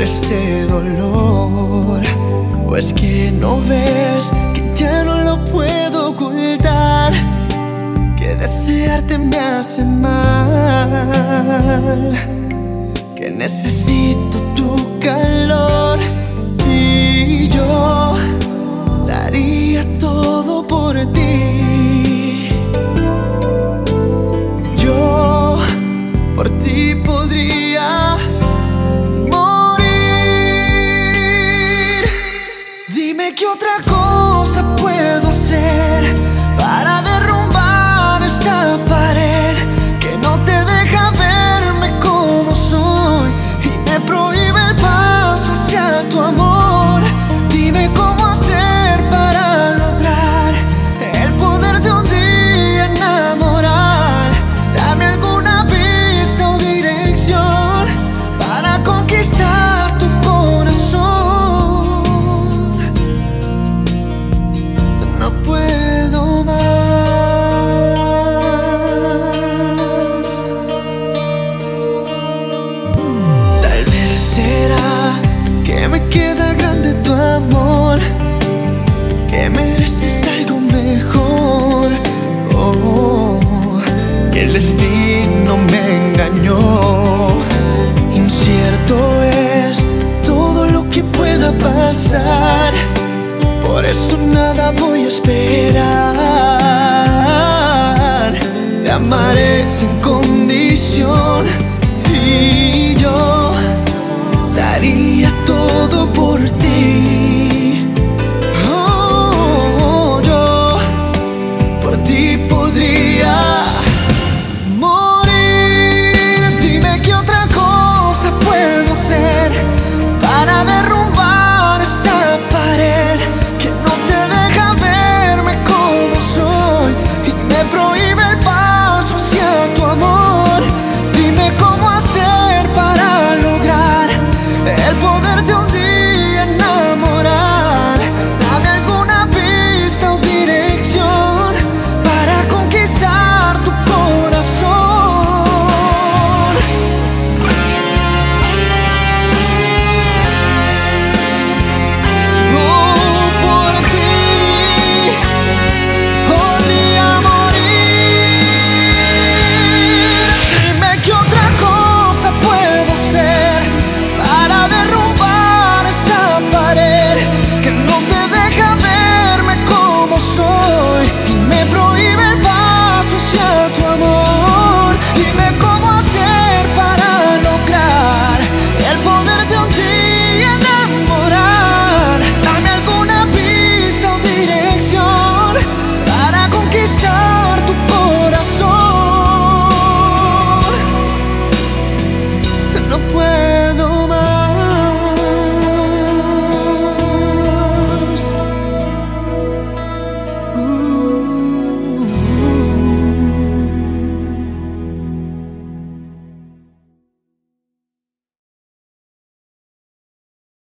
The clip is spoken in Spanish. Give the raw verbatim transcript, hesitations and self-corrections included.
este dolor. ¿O es que no ves que ya no lo puedo ocultar? Que desearte me hace mal, que necesito tu calor. Y yo daría todo por ti. Yo por ti podría morir. Dime qué otra cosa puedo hacer para derrumbar esta pared que no te deja verme como soy y me prohíbe el paso hacia tu amor. Dime cómo hacer para lograr el poderte un día enamorar. Dame alguna pista o dirección para conquistar tu corazón. No puedo más. Tal vez será que me queda grande tu amor, que mereces algo mejor. Oh, que el destino me engañó. Incierto es todo lo que pueda pasar, por eso nada voy a esperar. Te amaré sin condición.